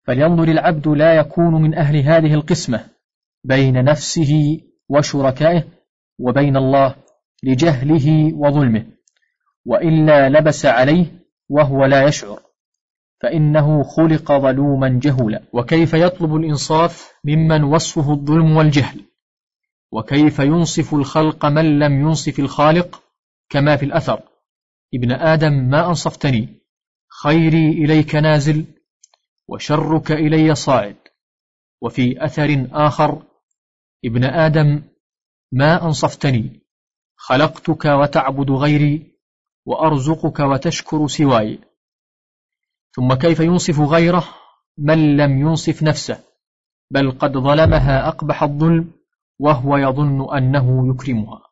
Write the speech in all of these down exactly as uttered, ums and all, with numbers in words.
فلينظر العبد لا يكون من أهل هذه القسمة بين نفسه وشركائه وبين الله لجهله وظلمه، وإلا لبس عليه وهو لا يشعر، فإنه خلق ظلوما جهولا. وكيف يطلب الإنصاف ممن وصفه الظلم والجهل؟ وكيف ينصف الخلق من لم ينصف الخالق؟ كما في الأثر: ابن آدم ما أنصفتني، خيري إليك نازل وشرك إلي صاعد. وفي أثر آخر: ابن آدم ما أنصفتني، خلقتك وتعبد غيري وأرزقك وتشكر سواي. ثم كيف ينصف غيره من لم ينصف نفسه، بل قد ظلمها أقبح الظلم وهو يظن أنه يكرمها.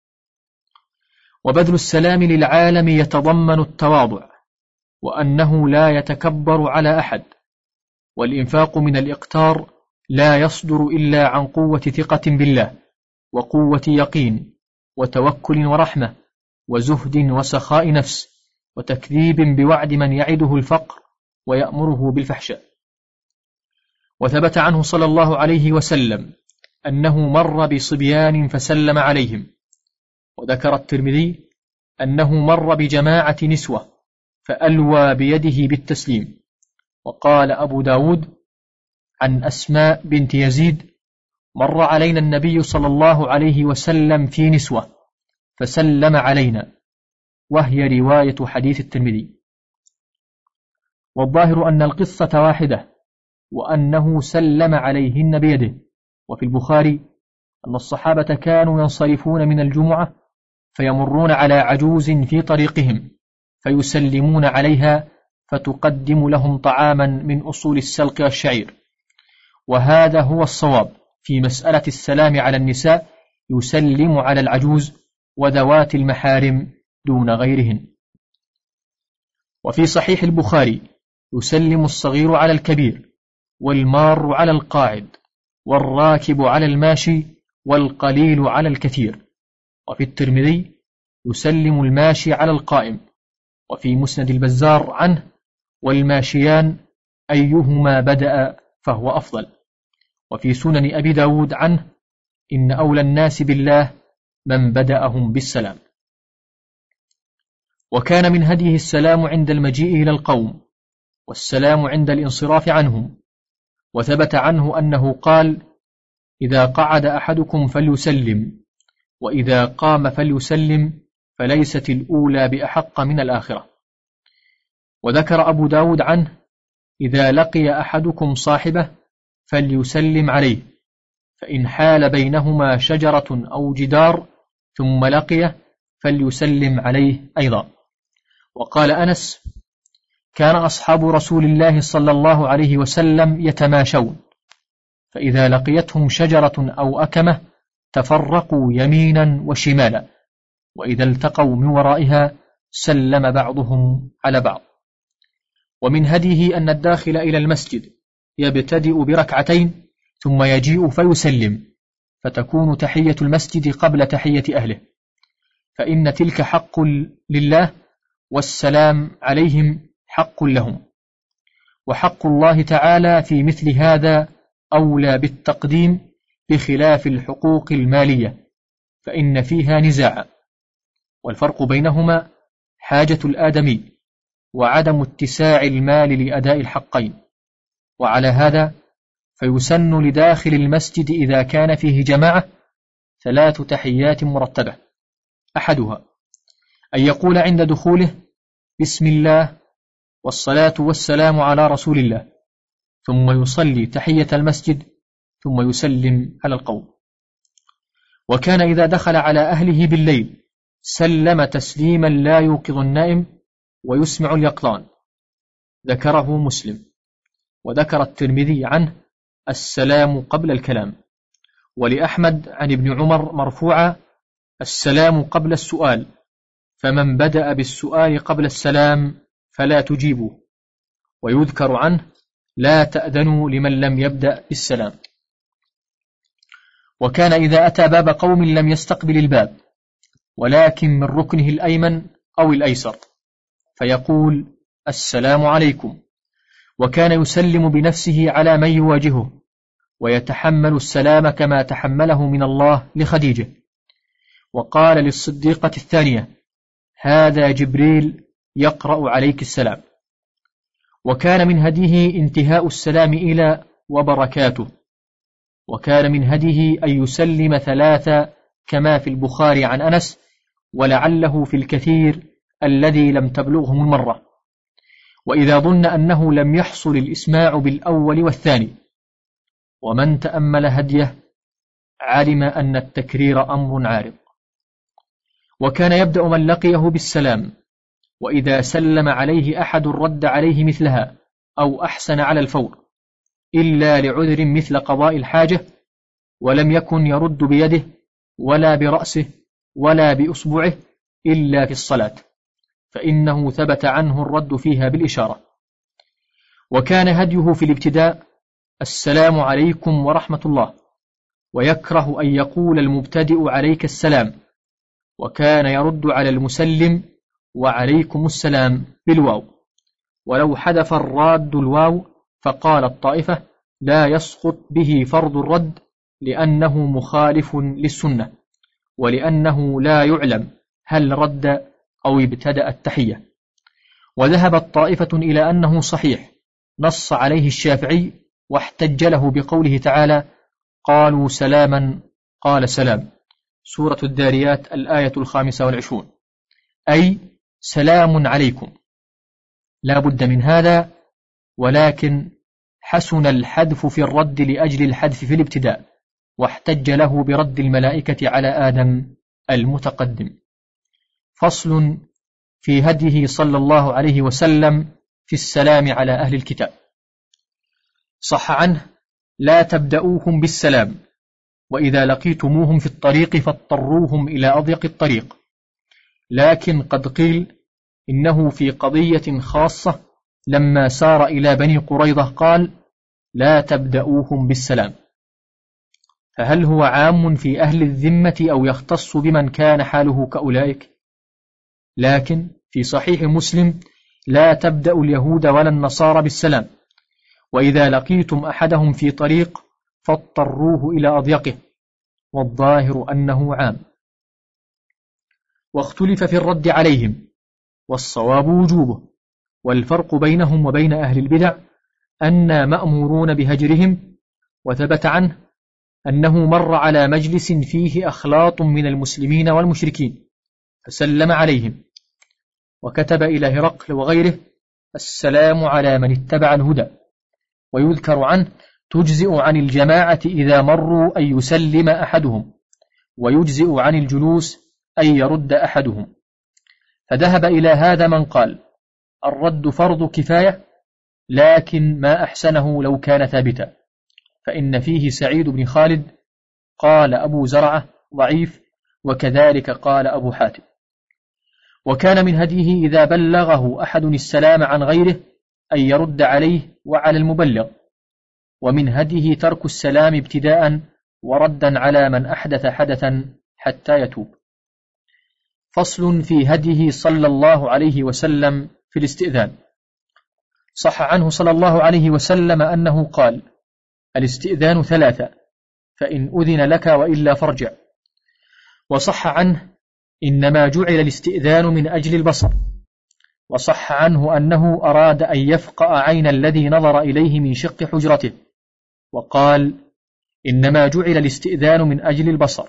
وبذل السلام للعالم يتضمن التواضع، وأنه لا يتكبر على أحد. والإنفاق من الإقتار لا يصدر إلا عن قوة ثقة بالله، وقوة يقين، وتوكل ورحمة، وزهد وسخاء نفس، وتكذيب بوعد من يعده الفقر ويأمره بالفحشاء. وثبت عنه صلى الله عليه وسلم أنه مر بصبيان فسلم عليهم. وذكر الترمذي أنه مر بجماعة نسوة فألوى بيده بالتسليم. وقال أبو داود عن أسماء بنت يزيد: مر علينا النبي صلى الله عليه وسلم في نسوة فسلم علينا، وهي رواية حديث الترمذي. والظاهر أن القصة واحدة، وأنه سلم عليهن بيده. وفي البخاري أن الصحابة كانوا ينصرفون من الجمعة فيمرون على عجوز في طريقهم فيسلمون عليها فتقدم لهم طعاما من أصول السلق والشعير. وهذا هو الصواب في مسألة السلام على النساء، يسلم على العجوز وذوات المحارم دون غيرهن. وفي صحيح البخاري: يسلم الصغير على الكبير، والمار على القاعد، والراكب على الماشي، والقليل على الكثير. وفي الترمذي: يسلم الماشي على القائم. وفي مسند البزار عنه: والماشيان أيهما بدأ فهو أفضل. وفي سنن أبي داود عنه: إن أولى الناس بالله من بدأهم بالسلام. وكان من هديه السلام عند المجيء إلى القوم، والسلام عند الانصراف عنهم. وثبت عنه أنه قال: إذا قعد أحدكم فليسلم، وإذا قام فليسلم، فليست الأولى بأحق من الآخرة. وذكر أبو داود عنه: إذا لقي أحدكم صاحبه فليسلم عليه، فإن حال بينهما شجرة أو جدار ثم لقيه فليسلم عليه أيضا. وقال أنس: كان أصحاب رسول الله صلى الله عليه وسلم يتماشون، فإذا لقيتهم شجرة أو أكمة تفرقوا يمينا وشمالا، وإذا التقوا من ورائها سلم بعضهم على بعض. ومن هديه أن الداخل إلى المسجد يبتدئ بركعتين ثم يجيء فيسلم، فتكون تحية المسجد قبل تحية أهله، فإن تلك حق لله، والسلام عليهم حق لهم. وحق الله تعالى في مثل هذا أولى بالتقديم بخلاف الحقوق المالية، فإن فيها نزاع، والفرق بينهما حاجة الآدمي وعدم اتساع المال لأداء الحقين. وعلى هذا فيسن لداخل المسجد إذا كان فيه جماعة ثلاث تحيات مرتبة: أحدها أن يقول عند دخوله: بسم الله والصلاة والسلام على رسول الله، ثم يصلي تحية المسجد ثم يسلم على القوم. وكان إذا دخل على أهله بالليل سلم تسليما لا يوقظ النائم ويسمع اليقظان. ذكره مسلم. وذكر الترمذي عنه: السلام قبل الكلام. ولأحمد عن ابن عمر مرفوعا: السلام قبل السؤال، فمن بدأ بالسؤال قبل السلام فلا تجيبوا. ويذكر عنه: لا تأذنوا لمن لم يبدأ بالسلام. وكان إذا أتى باب قوم لم يستقبل الباب، ولكن من ركنه الأيمن أو الأيسر، فيقول: السلام عليكم. وكان يسلم بنفسه على من يواجهه، ويتحمل السلام كما تحمله من الله لخديجة. وقال للصديقة الثانية: هذا جبريل يقرأ عليك السلام. وكان من هديه انتهاء السلام إلى وبركاته. وكان من هديه أن يسلم ثلاثة كما في البخاري عن أنس، ولعله في الكثير الذي لم تبلغهم المرة، وإذا ظن أنه لم يحصل الإسماع بالأول والثاني. ومن تأمل هديه علم أن التكرير أمر عارض. وكان يبدأ من لقيه بالسلام، وإذا سلم عليه أحد رد عليه مثلها أو أحسن على الفور، إلا لعذر مثل قضاء الحاجة، ولم يكن يرد بيده ولا برأسه ولا بأصبعه إلا في الصلاة، فإنه ثبت عنه الرد فيها بالإشارة. وكان هديه في الابتداء: السلام عليكم ورحمة الله، ويكره أن يقول المبتدئ عليك السلام، وكان يرد على المسلم: وعليكم السلام بالواو، ولو حذف الراد الواو فقال الطائفة: لا يسقط به فرض الرد، لأنه مخالف للسنة، ولأنه لا يعلم هل رد أو ابتدأ التحية. وذهبت طائفة إلى أنه صحيح، نص عليه الشافعي واحتج له بقوله تعالى: قالوا سلاما قال سلام، سورة الذاريات الآية الخامسة والعشرون، أي سلام عليكم. لا بد من هذا، ولكن حسن الحذف في الرد لأجل الحذف في الابتداء، واحتج له برد الملائكة على آدم المتقدم. فصل في هديه صلى الله عليه وسلم في السلام على أهل الكتاب. صح عنه: لا تبدأوهم بالسلام، وإذا لقيتموهم في الطريق فاضطروهم إلى أضيق الطريق. لكن قد قيل إنه في قضية خاصة لما سار إلى بني قريظة قال: لا تبدأوهم بالسلام. فهل هو عام في أهل الذمة أو يختص بمن كان حاله كأولئك؟ لكن في صحيح مسلم: لا تبدأوا اليهود ولا النصارى بالسلام، وإذا لقيتم أحدهم في طريق فاضطروه إلى أضيقه، والظاهر أنه عام. واختلف في الرد عليهم، والصواب وجوبه، والفرق بينهم وبين أهل البدع أننا مأمورون بهجرهم. وثبت عنه أنه مر على مجلس فيه أخلاط من المسلمين والمشركين فسلم عليهم، وكتب إلى هرقل وغيره: السلام على من اتبع الهدى. ويذكر عنه: تجزئ عن الجماعة إذا مروا أن يسلم أحدهم، ويجزئ عن الجلوس أن يرد أحدهم. فذهب إلى هذا من قال: الرد فرض كفاية، لكن ما أحسنه لو كان ثابتا، فإن فيه سعيد بن خالد، قال أبو زرعة ضعيف، وكذلك قال أبو حاتم. وكان من هديه إذا بلغه أحد السلام عن غيره أن يرد عليه وعلى المبلغ. ومن هديه ترك السلام ابتداء وردا على من أحدث حدثا حتى يتوب. فصل في هديه صلى الله عليه وسلم في الاستئذان. صح عنه صلى الله عليه وسلم أنه قال: الاستئذان ثلاثة، فإن أذن لك وإلا فارجع. وصح عنه: إنما جعل الاستئذان من أجل البصر. وصح عنه أنه أراد أن يفقأ عين الذي نظر إليه من شق حجرته، وقال: إنما جعل الاستئذان من أجل البصر.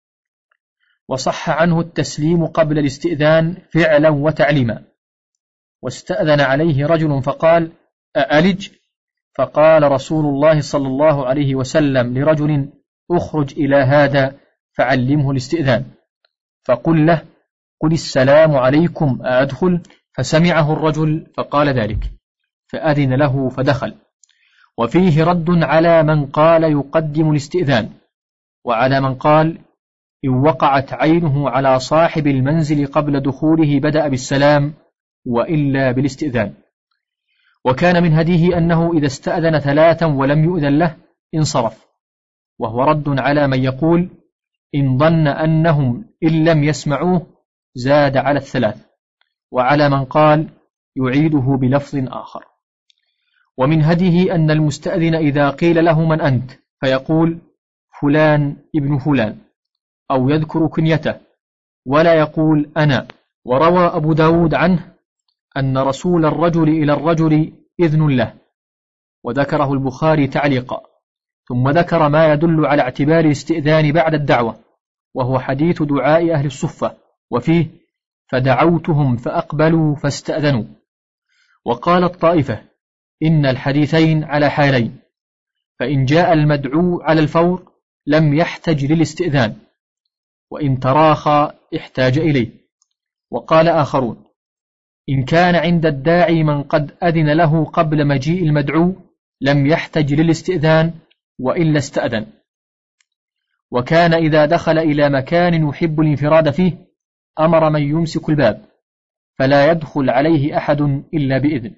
وصح عنه التسليم قبل الاستئذان فعلا وتعليما. واستأذن عليه رجل فقال: أألج؟ فقال رسول الله صلى الله عليه وسلم لرجل: أخرج إلى هذا فعلمه الاستئذان، فقل له: قل السلام عليكم أأدخل؟ فسمعه الرجل فقال ذلك، فأذن له فدخل. وفيه رد على من قال يقدم الاستئذان، وعلى من قال إن وقعت عينه على صاحب المنزل قبل دخوله بدأ بالسلام وإلا بالاستئذان. وكان من هديه أنه إذا استأذن ثلاثا ولم يؤذن له انصرف، وهو رد على من يقول إن ظن أنهم إن لم يسمعوه زاد على الثلاث، وعلى من قال يعيده بلفظ آخر. ومن هديه أن المستأذن إذا قيل له من أنت فيقول فلان ابن فلان، أو يذكر كنيته ولا يقول أنا. وروى أبو داود عنه أن رسول الرجل إلى الرجل إذن له، وذكره البخاري تعليقا، ثم ذكر ما يدل على اعتبار الاستئذان بعد الدعوة، وهو حديث دعاء أهل الصفة، وفيه فدعوتهم فأقبلوا فاستأذنوا. وقال الطائفة إن الحديثين على حالين، فإن جاء المدعو على الفور لم يحتج للاستئذان، وإن تراخى احتاج إليه. وقال آخرون إن كان عند الداعي من قد أذن له قبل مجيء المدعو لم يحتج للاستئذان وإلا استأذن. وكان إذا دخل إلى مكان يحب الانفراد فيه أمر من يمسك الباب فلا يدخل عليه أحد إلا بإذن.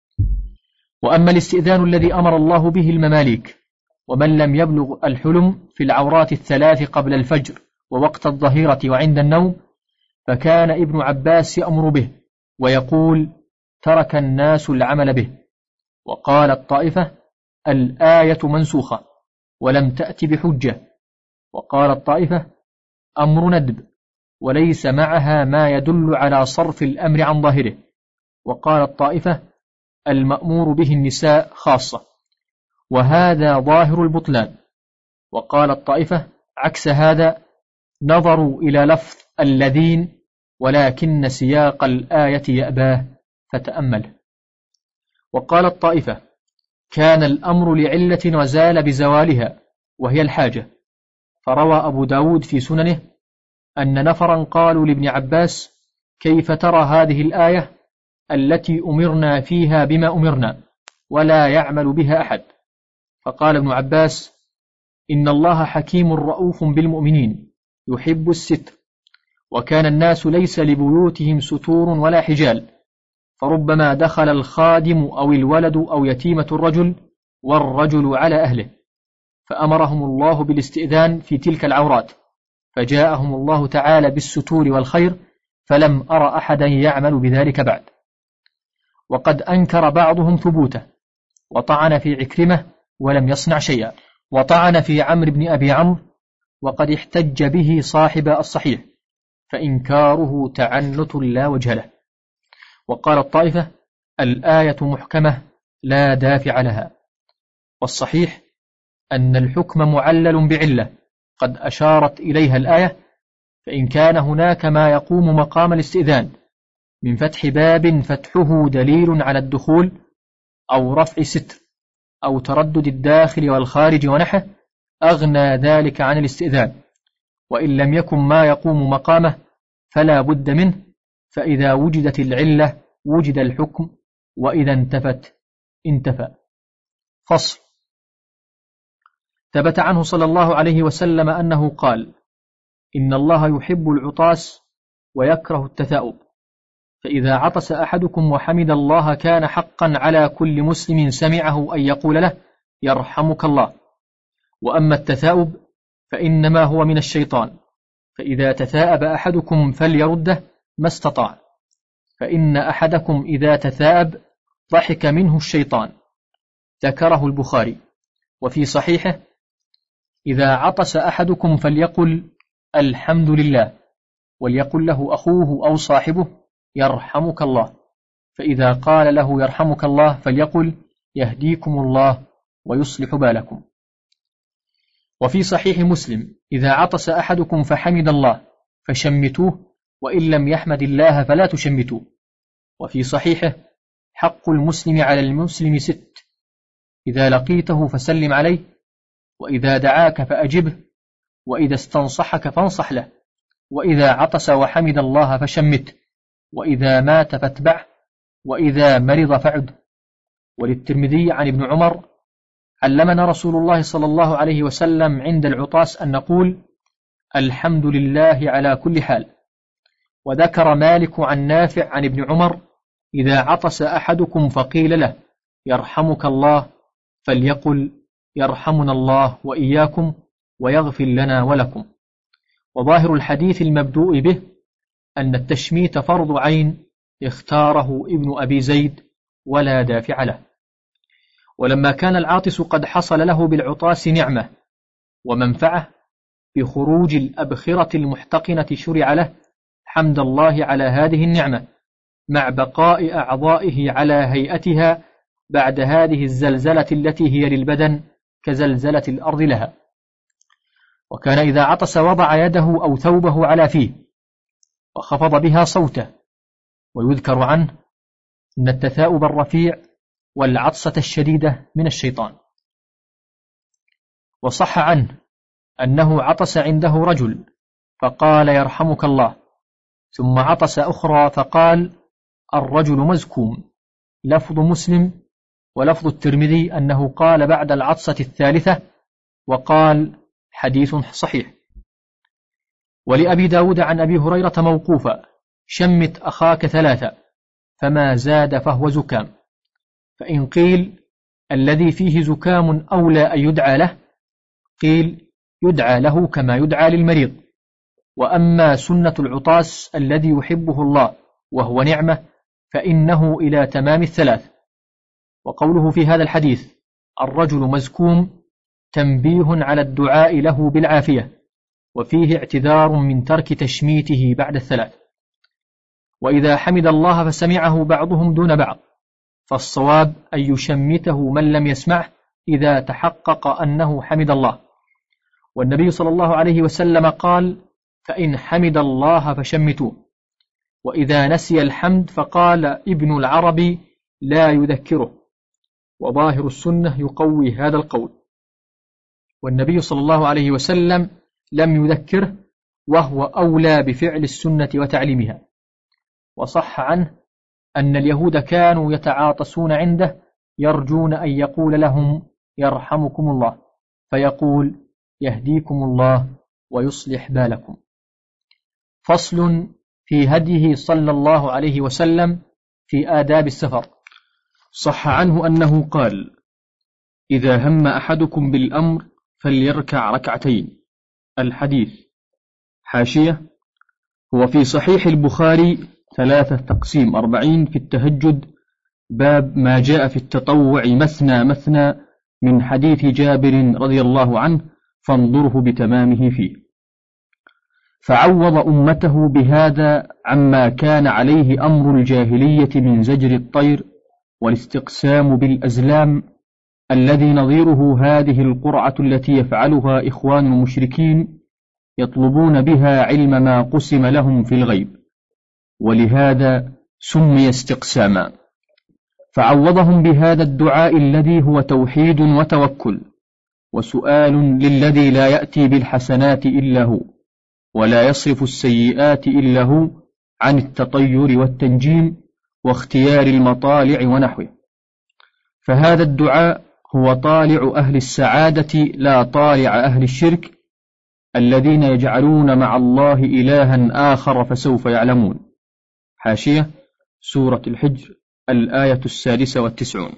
وأما الاستئذان الذي أمر الله به المماليك ومن لم يبلغ الحلم في العورات الثلاث قبل الفجر ووقت الظهيرة وعند النوم، فكان ابن عباس يأمر به ويقول ترك الناس العمل به. وقال الطائفة الآية منسوخة ولم تأت بحجة. وقال الطائفة أمر ندب وليس معها ما يدل على صرف الأمر عن ظاهره. وقال الطائفة المأمور به النساء خاصة، وهذا ظاهر البطلان. وقال الطائفة عكس هذا نظروا إلى لفظ الذين ولكن سياق الآية يأباه فتأمله. وقال الطائفة كان الأمر لعلة وزال بزوالها وهي الحاجة، فروى أبو داود في سننه أن نفرا قالوا لابن عباس كيف ترى هذه الآية التي أمرنا فيها بما أمرنا ولا يعمل بها أحد؟ فقال ابن عباس إن الله حكيم رؤوف بالمؤمنين يحب الستر، وكان الناس ليس لبيوتهم ستور ولا حجال، فربما دخل الخادم أو الولد أو يتيمة الرجل والرجل على أهله، فأمرهم الله بالاستئذان في تلك العورات، فجاءهم الله تعالى بالستور والخير، فلم أرى أحدا يعمل بذلك بعد. وقد أنكر بعضهم ثبوته وطعن في عكرمة ولم يصنع شيئا، وطعن في عمرو بن أبي عمرو وقد احتج به صاحب الصحيح، فإنكاره تعنت لا وجه له. وقال الطائفة الآية محكمة لا دافع لها، والصحيح أن الحكم معلل بعلة قد أشارت إليها الآية، فإن كان هناك ما يقوم مقام الاستئذان من فتح باب فتحه دليل على الدخول أو رفع ستر أو تردد الداخل والخارج ونحه أغنى ذلك عن الاستئذان، وإن لم يكن ما يقوم مقامه فلا بد منه، فإذا وجدت العلة وجد الحكم، وإذا انتفت انتفى. فصل. ثبت عنه صلى الله عليه وسلم أنه قال إن الله يحب العطاس ويكره التثاؤب، فإذا عطس أحدكم وحمد الله كان حقا على كل مسلم سمعه أن يقول له يرحمك الله. وأما التثاؤب فإنما هو من الشيطان، فإذا تثاءب أحدكم فليرده ما استطاع، فإن أحدكم إذا تثاءب ضحك منه الشيطان. ذكره البخاري. وفي صحيحه إذا عطس أحدكم فليقل الحمد لله، وليقل له أخوه أو صاحبه يرحمك الله، فإذا قال له يرحمك الله فليقل يهديكم الله ويصلح بالكم. وفي صحيح مسلم إذا عطس أحدكم فحمد الله فشمتوه، وإن لم يحمد الله فلا تشمتوه. وفي صحيحه حق المسلم على المسلم ست: إذا لقيته فسلم عليه، وإذا دعاك فأجبه، وإذا استنصحك فانصح له، وإذا عطس وحمد الله فشمته، وإذا مات فاتبعه، وإذا مرض فعد. وللترمذي عن ابن عمر علمنا رسول الله صلى الله عليه وسلم عند العطاس أن نقول الحمد لله على كل حال. وذكر مالك عن نافع عن ابن عمر إذا عطس أحدكم فقيل له يرحمك الله فليقل يرحمنا الله وإياكم ويغفر لنا ولكم. وظاهر الحديث المبدوء به أن التشميت فرض عين اختاره ابن أبي زيد ولا دافع له. ولما كان العاطس قد حصل له بالعطاس نعمة ومنفعة بخروج الأبخرة المحتقنة شرع له حمد الله على هذه النعمة مع بقاء أعضائه على هيئتها بعد هذه الزلزلة التي هي للبدن كزلزلة الأرض لها. وكان إذا عطس وضع يده أو ثوبه على فيه وخفض بها صوته. ويذكر عنه أن التثاؤب الرفيع والعطسة الشديدة من الشيطان. وصح عنه أنه عطس عنده رجل فقال يرحمك الله، ثم عطس أخرى فقال الرجل مزكوم. لفظ مسلم. ولفظ الترمذي أنه قال بعد العطسة الثالثة وقال حديث صحيح. ولأبي داود عن أبي هريرة موقوفا شمت أخاك ثلاثة فما زاد فهو زكام. فإن قيل الذي فيه زكام أولى أن يدعى له، قيل يدعى له كما يدعى للمريض. وأما سنة العطاس الذي يحبه الله وهو نعمة فإنه إلى تمام الثلاث. وقوله في هذا الحديث الرجل مزكوم تنبيه على الدعاء له بالعافية، وفيه اعتذار من ترك تشميته بعد الثلاث. وإذا حمد الله فسمعه بعضهم دون بعض، فالصواب أن يشمته من لم يسمعه إذا تحقق أنه حمد الله. والنبي صلى الله عليه وسلم قال فإن حمد الله فشمتوه. وإذا نسي الحمد فقال ابن العربي لا يذكره. وظاهر السنة يقوي هذا القول. والنبي صلى الله عليه وسلم لم يذكره، وهو أولى بفعل السنة وتعليمها. وصح عنه أن اليهود كانوا يتعاطسون عنده يرجون أن يقول لهم يرحمكم الله، فيقول يهديكم الله ويصلح بالكم. فصل في هديه صلى الله عليه وسلم في آداب السفر. صح عنه أنه قال إذا هم أحدكم بالأمر فليركع ركعتين. الحديث. حاشية. هو في صحيح البخاري ثلاثة تقسيم أربعين في التهجد، باب ما جاء في التطوع مثنى مثنى من حديث جابر رضي الله عنه، فانظره بتمامه فيه. فعوض أمته بهذا عما كان عليه أمر الجاهلية من زجر الطير والاستقسام بالأزلام، الذي نظيره هذه القرعة التي يفعلها إخوان المشركين يطلبون بها علم ما قسم لهم في الغيب، ولهذا سمي استقساما. فعوضهم بهذا الدعاء الذي هو توحيد وتوكل وسؤال للذي لا يأتي بالحسنات إلا هو ولا يصرف السيئات إلا هو عن التطير والتنجيم واختيار المطالع ونحوه. فهذا الدعاء هو طالع أهل السعادة لا طالع أهل الشرك الذين يجعلون مع الله إلها آخر فسوف يعلمون. حاشية. سورة الحجر الآية السادسة والتسعون.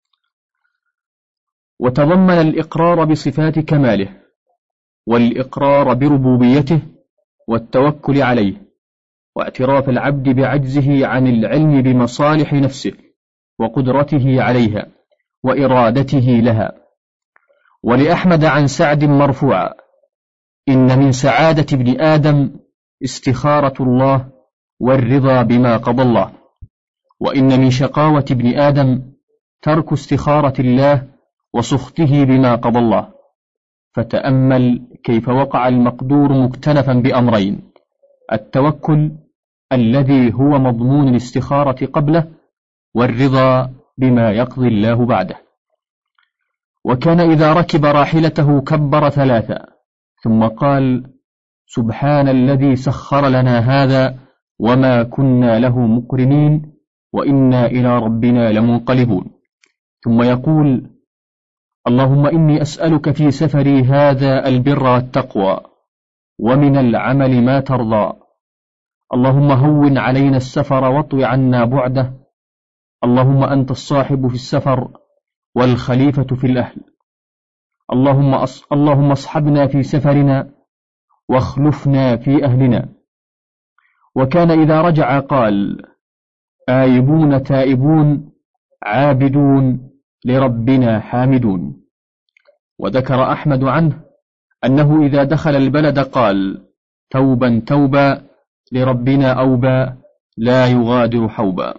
وتضمن الإقرار بصفات كماله والإقرار بربوبيته والتوكل عليه، واعتراف العبد بعجزه عن العلم بمصالح نفسه وقدرته عليها وإرادته لها. ولأحمد عن سعد مرفوعا إن من سعادة ابن آدم استخارة الله والرضا بما قضى الله، وإن من شقاوة ابن آدم ترك استخارة الله وسخطه بما قضى الله. فتأمل كيف وقع المقدور مكتنفا بأمرين: التوكل الذي هو مضمون الاستخارة قبله، والرضا بما يقضي الله بعده. وكان إذا ركب راحلته كبر ثلاثا ثم قال سبحان الذي سخر لنا هذا وما كنا له مقرنين وإنا إلى ربنا لمنقلبون. ثم يقول اللهم إني أسألك في سفري هذا البر والتقوى ومن العمل ما ترضى. اللهم هون علينا السفر واطو عنا بعده. اللهم أنت الصاحب في السفر والخليفة في الأهل. اللهم أص... اللهم اصحبنا في سفرنا واخلفنا في أهلنا. وكان إذا رجع قال آيبون تائبون عابدون لربنا حامدون. وذكر أحمد عنه أنه إذا دخل البلد قال توبا توبا لربنا أوبا لا يغادر حوبا.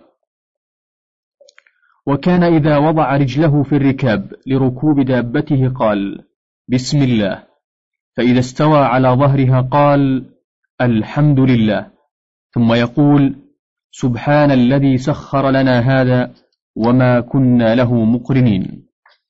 وكان إذا وضع رجله في الركاب لركوب دابته قال بسم الله، فإذا استوى على ظهرها قال الحمد لله، ثم يقول سبحان الذي سخر لنا هذا وما كنا له مقرنين.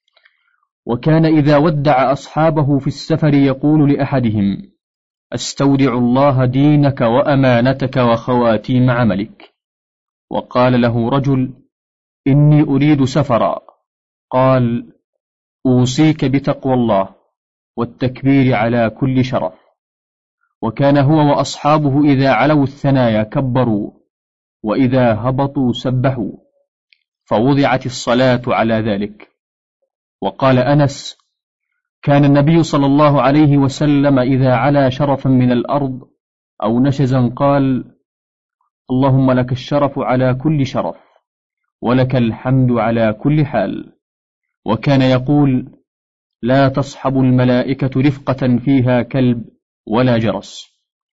وكان إذا ودع أصحابه في السفر يقول لأحدهم أستودع الله دينك وأمانتك وخواتيم عملك. وقال له رجل إني أريد سفرا، قال أوصيك بتقوى الله والتكبير على كل شرف. وكان هو وأصحابه إذا علوا الثنايا كبروا، وإذا هبطوا سبحوا، فوضعت الصلاة على ذلك. وقال أنس كان النبي صلى الله عليه وسلم إذا علا شرفا من الأرض أو نشزا قال اللهم لك الشرف على كل شرف ولك الحمد على كل حال. وكان يقول لا تصحب الملائكة رفقة فيها كلب ولا جرس.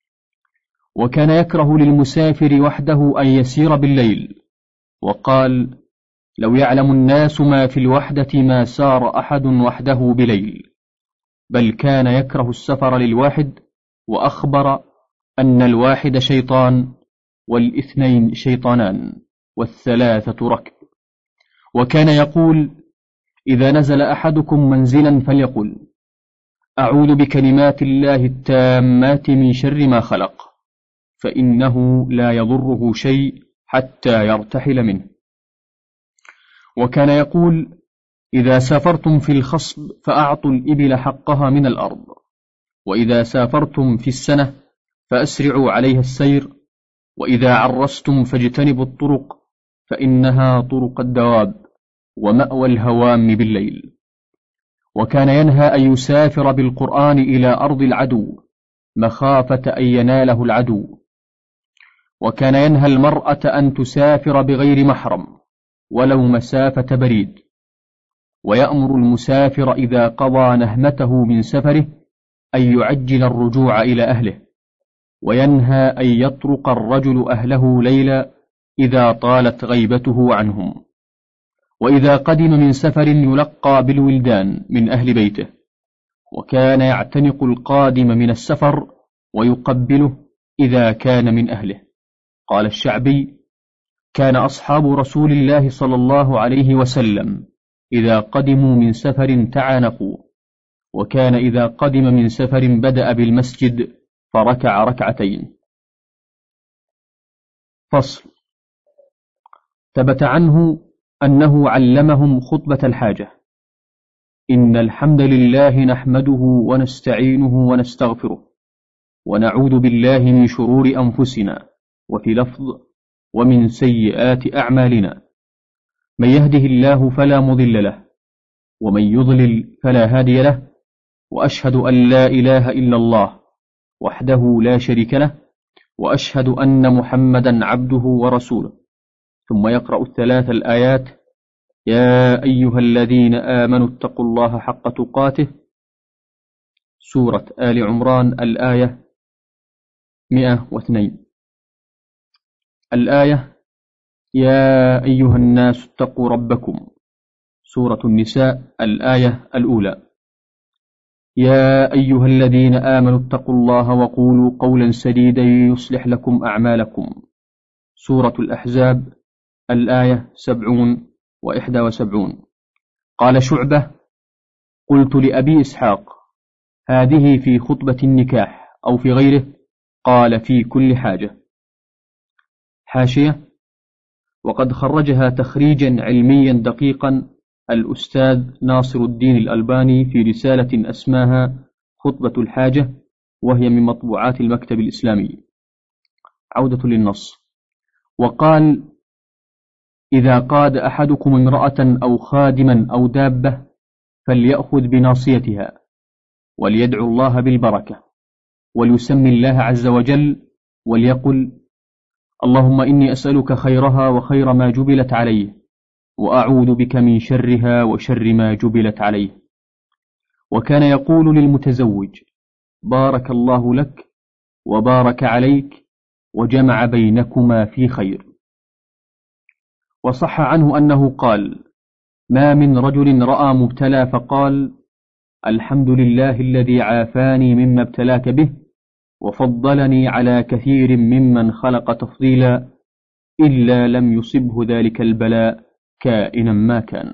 وكان يكره للمسافر وحده أن يسير بالليل، وقال لو يعلم الناس ما في الوحدة ما سار أحد وحده بليل، بل كان يكره السفر للواحد، وأخبر أن الواحد شيطان والاثنين شيطانان والثلاثة ركب. وكان يقول إذا نزل أحدكم منزلا فليقل أعوذ بكلمات الله التامات من شر ما خلق، فإنه لا يضره شيء حتى يرتحل منه. وكان يقول إذا سافرتم في الخصب فأعطوا الإبل حقها من الأرض، وإذا سافرتم في السنة فأسرعوا عليها السير، وإذا عرستم فاجتنبوا الطرق فإنها طرق الدواب ومأوى الهوام بالليل. وكان ينهى أن يسافر بالقرآن إلى أرض العدو مخافة أن يناله العدو. وكان ينهى المرأة أن تسافر بغير محرم ولو مسافة بريد. ويأمر المسافر إذا قضى نهمته من سفره أن يعجل الرجوع إلى أهله. وينهى أن يطرق الرجل أهله ليلا إذا طالت غيبته عنهم. وإذا قدم من سفر يلقى بالولدان من أهل بيته. وكان يعتنق القادم من السفر ويقبله إذا كان من أهله. قال الشعبي كان أصحاب رسول الله صلى الله عليه وسلم إذا قدموا من سفر تعانقوا، وكان إذا قدم من سفر بدأ بالمسجد فركع ركعتين. فصل. ثبت عنه أنه علمهم خطبة الحاجة: إن الحمد لله نحمده ونستعينه ونستغفره ونعوذ بالله من شرور أنفسنا، وفي لفظ ومن سيئات أعمالنا، من يهده الله فلا مضل له ومن يضلل فلا هادي له، وأشهد أن لا إله إلا الله وحده لا شريك له، وأشهد أن محمدا عبده ورسوله. ثم يقرأ الثلاث الآيات: يا أيها الذين آمنوا اتقوا الله حق تقاته، سورة آل عمران الآية مئة واثنين. الآية: يا أيها الناس اتقوا ربكم، سورة النساء الآية الأولى. يا أيها الذين آمنوا اتقوا الله وقولوا قولا سديدا يصلح لكم أعمالكم، سورة الأحزاب الآية سبعون وإحدى وسبعون. قال شعبة: قلت لأبي إسحاق: هذه في خطبة النكاح أو في غيره؟ قال: في كل حاجة. حاشية: وقد خرجها تخريجا علميا دقيقا الأستاذ ناصر الدين الألباني في رسالة أسماها خطبة الحاجة، وهي من مطبوعات المكتب الإسلامي. عودة للنص. وقال: إذا قاد أحدكم امرأة أو خادما أو دابة فليأخذ بناصيتها وليدعو الله بالبركة وليسمي الله عز وجل وليقل: اللهم إني أسألك خيرها وخير ما جبلت عليه وأعوذ بك من شرها وشر ما جبلت عليه. وكان يقول للمتزوج: بارك الله لك وبارك عليك وجمع بينكما في خير. وصح عنه أنه قال: ما من رجل رأى مبتلى فقال: الحمد لله الذي عافاني مما ابتلاك به وفضلني على كثير ممن خلق تفضيلا، إلا لم يصبه ذلك البلاء كائنا ما كان.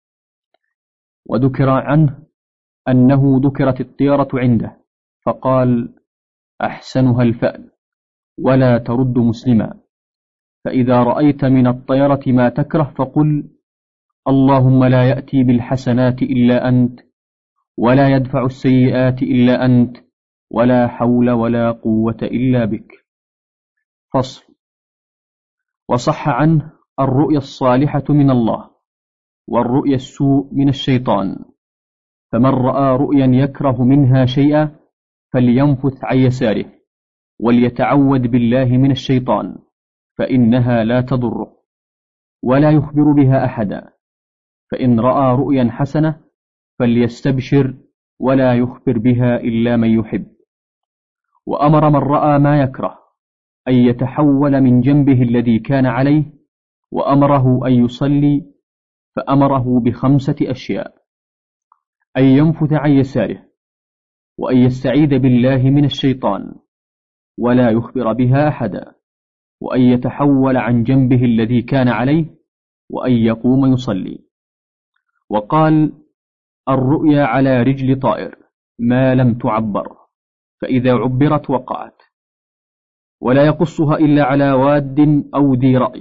وذكر عنه أنه ذكرت الطيرة عنده فقال: أحسنها الفأل ولا ترد مسلما، فإذا رأيت من الطيرة ما تكره فقل: اللهم لا يأتي بالحسنات إلا أنت، ولا يدفع السيئات إلا أنت، ولا حول ولا قوة إلا بك. فصل. وصح عنه الرؤيا الصالحة من الله والرؤيا السوء من الشيطان، فمن رأى رؤيا يكره منها شيئا فلينفث عن يساره وليتعوذ بالله من الشيطان، فإنها لا تضره، ولا يخبر بها أحدا. فإن رأى رؤيا حسنة فليستبشر ولا يخبر بها إلا من يحب. وأمر من رأى ما يكره أن يتحول من جنبه الذي كان عليه، وأمره أن يصلي، فأمره بخمسة أشياء: أن ينفث عن يساره، وأن يستعيذ بالله من الشيطان ولا يخبر بها أحدا، وأن يتحول عن جنبه الذي كان عليه، وأن يقوم يصلي. وقال: الرؤيا على رجل طائر ما لم تعبر، فإذا عبرت وقعت، ولا يقصها إلا على واد أو ذي رأي.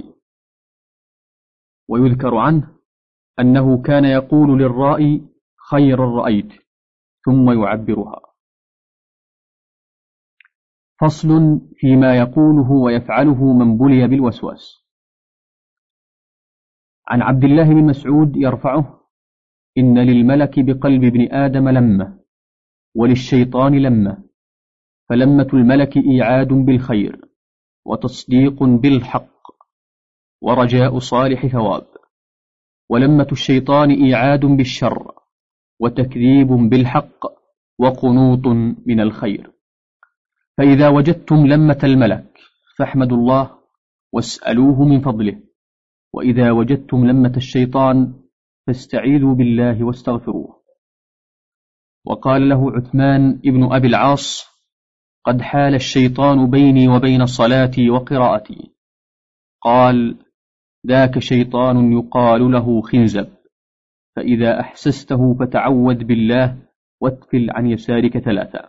ويذكر عنه أنه كان يقول للرائي: خير رأيت، ثم يعبرها. فصل فيما يقوله ويفعله من بلي بالوسواس. عن عبد الله بن مسعود يرفعه: إن للملك بقلب ابن آدم لمة، وللشيطان لمة، فلمة الملك إيعاد بالخير وتصديق بالحق ورجاء صالح ثواب، ولمة الشيطان إيعاد بالشر وتكذيب بالحق وقنوط من الخير. فإذا وجدتم لمة الملك فاحمدوا الله واسألوه من فضله، وإذا وجدتم لمة الشيطان فاستعيذوا بالله واستغفروه. وقال له عثمان ابن أبي العاص: قد حال الشيطان بيني وبين صلاتي وقراءتي. قال: ذاك شيطان يقال له خنزب، فإذا أحسسته فتعوذ بالله واتفل عن يسارك ثلاثة.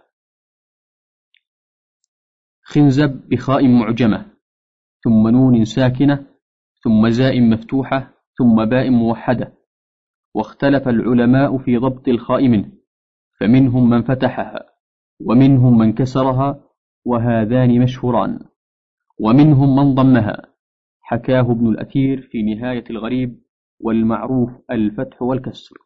خنزب بخاء معجمة ثم نون ساكنة ثم زاء مفتوحة ثم باء موحدة، واختلف العلماء في ضبط الخاء منه، فمنهم من فتحها ومنهم من كسرها، وهذان مشهوران، ومنهم من ضمها، حكاه ابن الأثير في نهاية الغريب، والمعروف الفتح والكسر.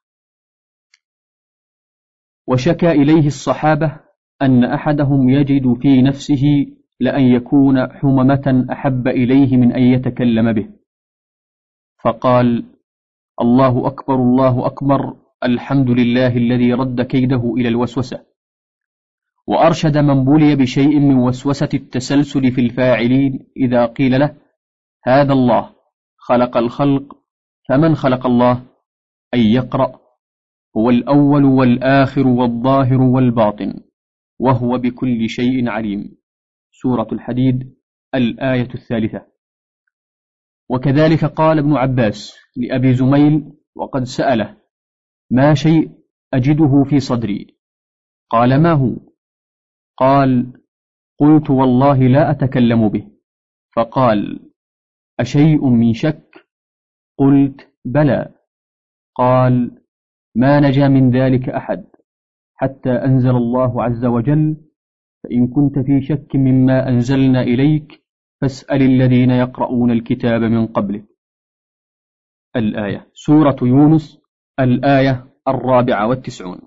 وشكى إليه الصحابة أن أحدهم يجد في نفسه لأن يكون حممة أحب إليه من أن يتكلم به، فقال: الله أكبر الله أكبر، الحمد لله الذي رد كيده إلى الوسوسة. وأرشد من بلي بشيء من وسوسة التسلسل في الفاعلين إذا قيل له: هذا الله خلق الخلق، فمن خلق الله؟ أن يقرأ: هو الأول والآخر والظاهر والباطن، وهو بكل شيء عليم. سورة الحديد الآية الثالثة. وكذلك قال ابن عباس لأبي زميل وقد سأله: ما شيء أجده في صدري؟ قال: ما هو؟ قال: قلت: والله لا أتكلم به. فقال: أشيء من شك؟ قلت: بلى. قال: ما نجا من ذلك أحد حتى أنزل الله عز وجل: فإن كنت في شك مما أنزلنا إليك فاسأل الذين يقرؤون الكتاب من قبلك. الآية. سورة يونس الآية الرابعة والتسعون.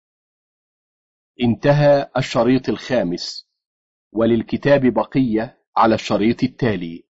انتهى الشريط الخامس، وللكتاب بقية على الشريط التالي.